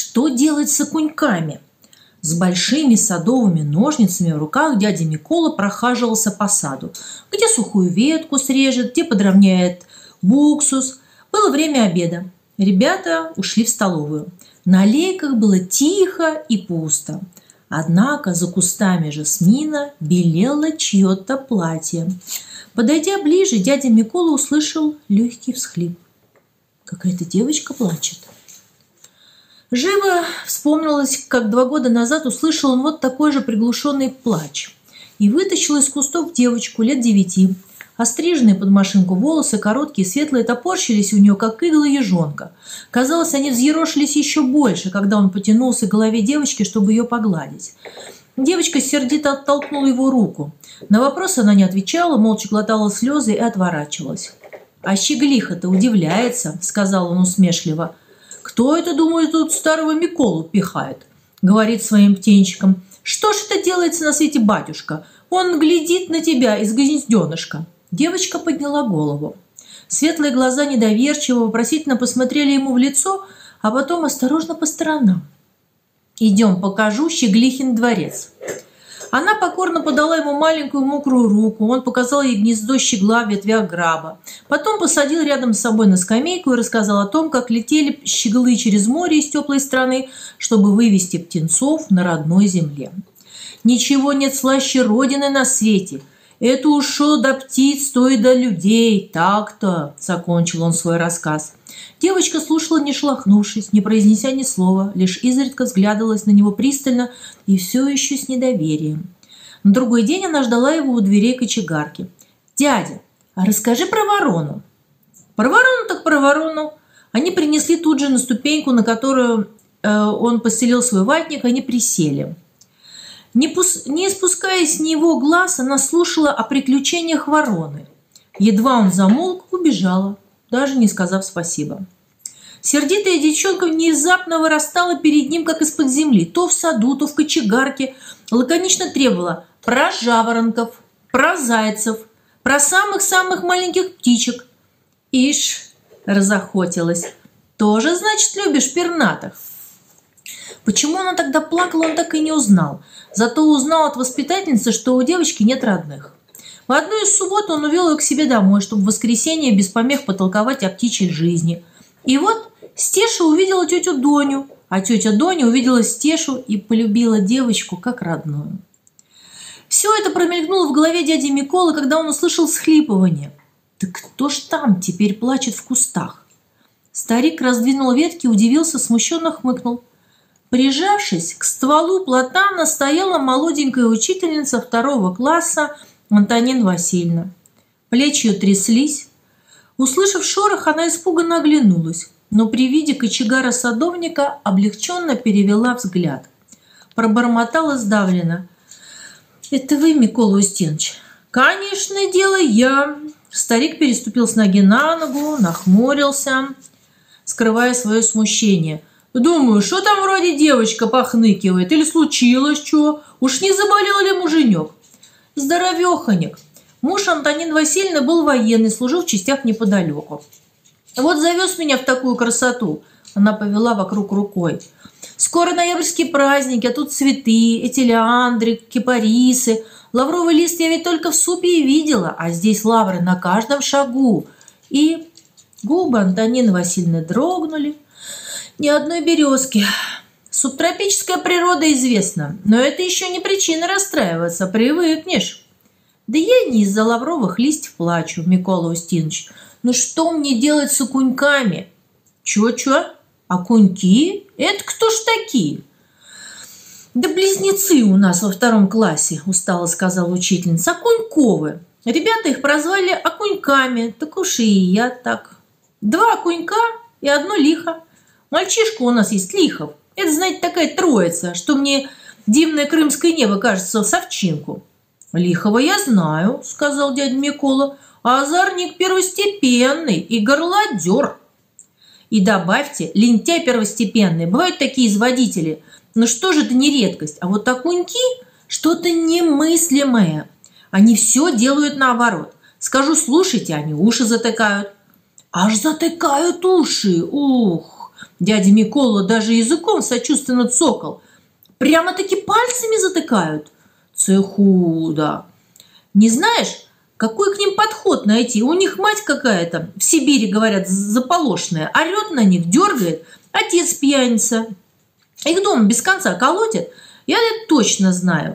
Что делать с окуньками? С большими садовыми ножницами в руках дядя Микола прохаживался по саду, где сухую ветку срежет, где подровняет уксус. Было время обеда. Ребята ушли в столовую. На аллейках было тихо и пусто. Однако за кустами жасмина белело чье-то платье. Подойдя ближе, дядя Микола услышал легкий всхлип. Какая-то девочка плачет. Живо вспомнилось, как 2 года назад услышал он вот такой же приглушенный плач и вытащил из кустов девочку лет 9. Остриженные под машинку волосы, короткие, светлые, топорщились у нее, как иглы ежонка. Казалось, они взъерошились еще больше, когда он потянулся к голове девочки, чтобы ее погладить. Девочка сердито оттолкнула его руку. На вопросы она не отвечала, молча глотала слезы и отворачивалась. «А щеглиха-то удивляется», — сказал он усмешливо. «Кто это, думаю, тут старого Миколу пихает?» — говорит своим птенчиком. «Что ж это делается на свете, батюшка? Он глядит на тебя из гнезденышка». Девочка подняла голову. Светлые глаза недоверчиво, вопросительно посмотрели ему в лицо, а потом осторожно по сторонам. «Идем, покажу Щеглихин дворец». Она покорно подала ему маленькую мокрую руку, он показал ей гнездо щегла в ветвях граба. Потом посадил рядом с собой на скамейку и рассказал о том, как летели щеглы через море из теплой страны, чтобы вывести птенцов на родной земле. «Ничего нет слаще родины на свете. Это уж шо до птиц, то и до людей. Так-то», — закончил он свой рассказ. Девочка слушала, не шелохнувшись, не произнеся ни слова, лишь изредка взглядывалась на него пристально и все еще с недоверием. На другой день она ждала его у дверей кочегарки. «Дядя, а расскажи про ворону». «Про ворону так про ворону». Они принесли тут же на ступеньку, на которую он постелил свой ватник, они присели. Не спуская с него глаз, она слушала о приключениях вороны. Едва он замолк, убежала, даже не сказав спасибо. Сердитая девчонка внезапно вырастала перед ним, как из-под земли, то в саду, то в кочегарке, лаконично требовала про жаворонков, про зайцев, про самых-самых маленьких птичек. «Ишь!» – разохотилась. «Тоже, значит, любишь пернатых?» Почему она тогда плакала, он так и не узнал. Зато узнал от воспитательницы, что у девочки нет родных. В одну из суббот он увел ее к себе домой, чтобы в воскресенье без помех потолковать о птичьей жизни. И вот Стеша увидела тетю Доню, а тетя Доня увидела Стешу и полюбила девочку как родную. Все это промелькнуло в голове дяди Миколы, когда он услышал всхлипывание. «Да кто ж там теперь плачет в кустах?» Старик раздвинул ветки, удивился, смущенно хмыкнул. Прижавшись к стволу платана, стояла молоденькая учительница 2 класса Антонина Васильевна. Плечи ее тряслись. Услышав шорох, она испуганно оглянулась, но при виде кочегара-садовника облегченно перевела взгляд. Пробормотала сдавленно. «Это вы, Микола Устинович?» «Конечно, дело я». Старик переступил с ноги на ногу, нахмурился, скрывая свое смущение. «Думаю, что там вроде девочка похныкивает, или случилось что? Уж не заболел ли муженек?» «Здоровеханик». Муж Антонины Васильевны был военный, служил в частях неподалеку. «Вот завез меня в такую красоту», – она повела вокруг рукой. «Скоро ноябрьские праздники, а тут цветы, эти леандры, кипарисы. Лавровый лист я ведь только в супе и видела, а здесь лавры на каждом шагу». И губы Антонины Васильевны дрогнули. «Ни одной березки. Субтропическая природа известна, но это еще не причина расстраиваться, привыкнешь». «Да я не из-за лавровых листьев плачу, Микола Устинович. Ну что мне делать с окуньками?» «Чё? Окуньки? Это кто ж такие?» «Да близнецы у нас во 2 классе», – устало сказала учительница. «Окуньковы. Ребята их прозвали окуньками, так уж и я так. 2 окунька и 1 лихо. Мальчишка у нас есть Лихов. Это, знаете, такая троица, что мне дивное крымское небо кажется в овчинку». «Лихова я знаю», – сказал дядя Микола, – «а озорник первостепенный и горлодер». «И добавьте, лентяй первостепенный. Бывают такие изводители. Но что же это не редкость? А вот окуньки – что-то немыслимое. Они все делают наоборот. Скажу, слушайте, они уши затыкают». «Аж затыкают уши! Ух!» Дядя Микола даже языком сочувственно цокал. Прямо-таки пальцами затыкают. Цехуда. Не знаешь, какой к ним подход найти? У них мать какая-то, в Сибири, говорят, заполошная, орет на них, дергает. Отец пьяница. Их дома без конца колотят. Я это точно знаю.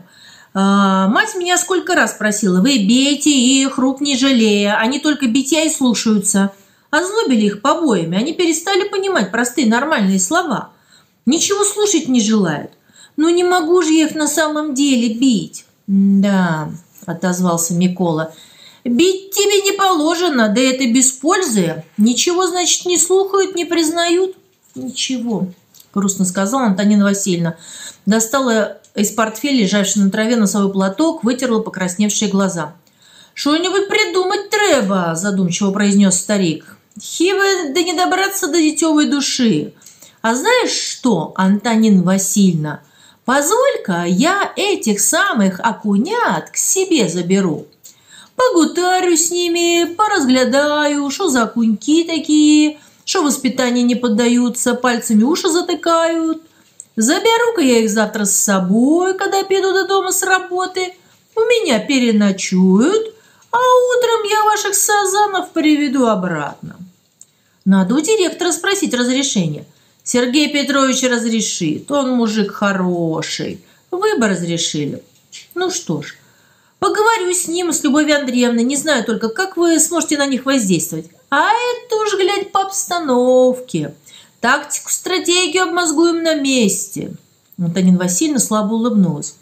Мать меня сколько раз просила: вы бейте их, рук не жалея, они только битья и слушаются. Озлобили их побоями, они перестали понимать простые нормальные слова. Ничего слушать не желают. Ну не могу же я их на самом деле бить. Да, отозвался Микола. Бить тебе не положено, да это без пользы. Ничего, значит, не слухают, не признают. Ничего, грустно сказала Антонина Васильевна. Достала из портфеля, лежавший на траве, носовой платок, вытерла покрасневшие глаза. «Что-нибудь придумать треба», – задумчиво произнес старик. «Хиво да не добраться до дитевой души. А знаешь что, Антонина Васильевна, позволь-ка я этих самых окунят к себе заберу. Погутарю с ними, поразглядаю, что за окуньки такие, что воспитанию не поддаются, пальцами уши затыкают. Заберу-ка я их завтра с собой, когда приду до дома с работы. У меня переночуют, а утром я ваших сазанов приведу обратно». Надо у директора спросить разрешение. Сергей Петрович разрешит, он мужик хороший. Вы бы разрешили. Ну что ж, поговорю с ним, с Любовью Андреевной. Не знаю только, как вы сможете на них воздействовать. А это уж глядь по обстановке. Тактику, стратегию обмозгуем на месте. Антонина Васильевна слабо улыбнулась.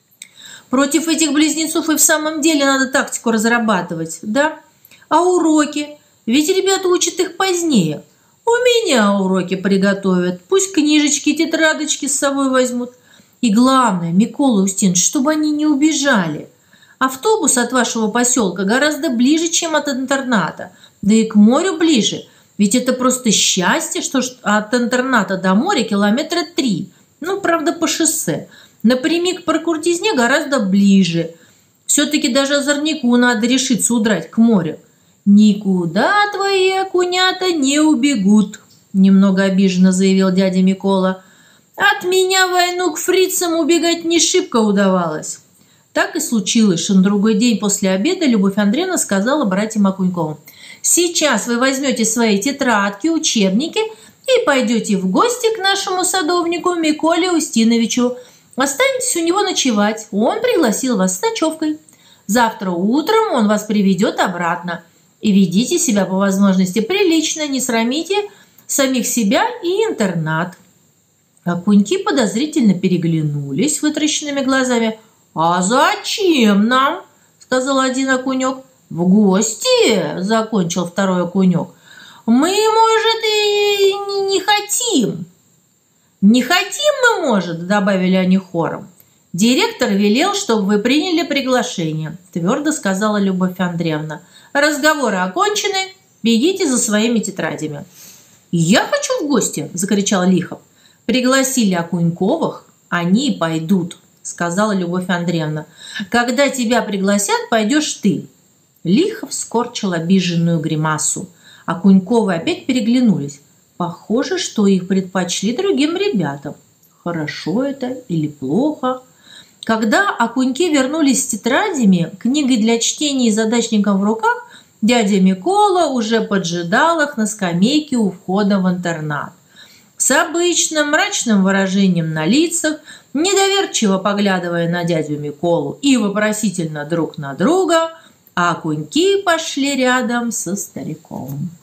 Против этих близнецов и в самом деле надо тактику разрабатывать, да? А уроки? Ведь ребята учат их позднее. У меня уроки приготовят. Пусть книжечки, тетрадочки с собой возьмут. И главное, Микола Устинович, чтобы они не убежали. Автобус от вашего поселка гораздо ближе, чем от интерната. Да и к морю ближе. Ведь это просто счастье, что от интерната до моря километра 3. Ну, правда, по шоссе. Напрямик по крутизне гораздо ближе. Все-таки даже озорнику надо решиться удрать к морю. «Никуда твои окунята не убегут», – немного обиженно заявил дядя Микола. «От меня войну к фрицам убегать не шибко удавалось». Так и случилось, что на другой день после обеда Любовь Андреевна сказала братьям Окуньковым: «Сейчас вы возьмете свои тетрадки, учебники и пойдете в гости к нашему садовнику Миколе Устиновичу. Останетесь у него ночевать. Он пригласил вас с ночевкой. Завтра утром он вас приведет обратно. И ведите себя по возможности прилично, не срамите самих себя и интернат». Окуньки подозрительно переглянулись вытращенными глазами. «А зачем нам?» – сказал один окунек. «В гости?» – закончил второй окунек. «Мы, может, и не хотим». «Не хотим мы, может», – добавили они хором. «Директор велел, чтобы вы приняли приглашение», – твердо сказала Любовь Андреевна. «Разговоры окончены, бегите за своими тетрадями». «Я хочу в гости!» – закричал Лихов. «Пригласили Окуньковых, они пойдут», – сказала Любовь Андреевна. «Когда тебя пригласят, пойдешь ты». Лихов скорчил обиженную гримасу. Окуньковы опять переглянулись. Похоже, что их предпочли другим ребятам. Хорошо это или плохо? Когда окуньки вернулись с тетрадями, книгой для чтения и задачником в руках, дядя Микола уже поджидал их на скамейке у входа в интернат. С обычным мрачным выражением на лицах, недоверчиво поглядывая на дядю Миколу и вопросительно друг на друга, а окуньки пошли рядом со стариком.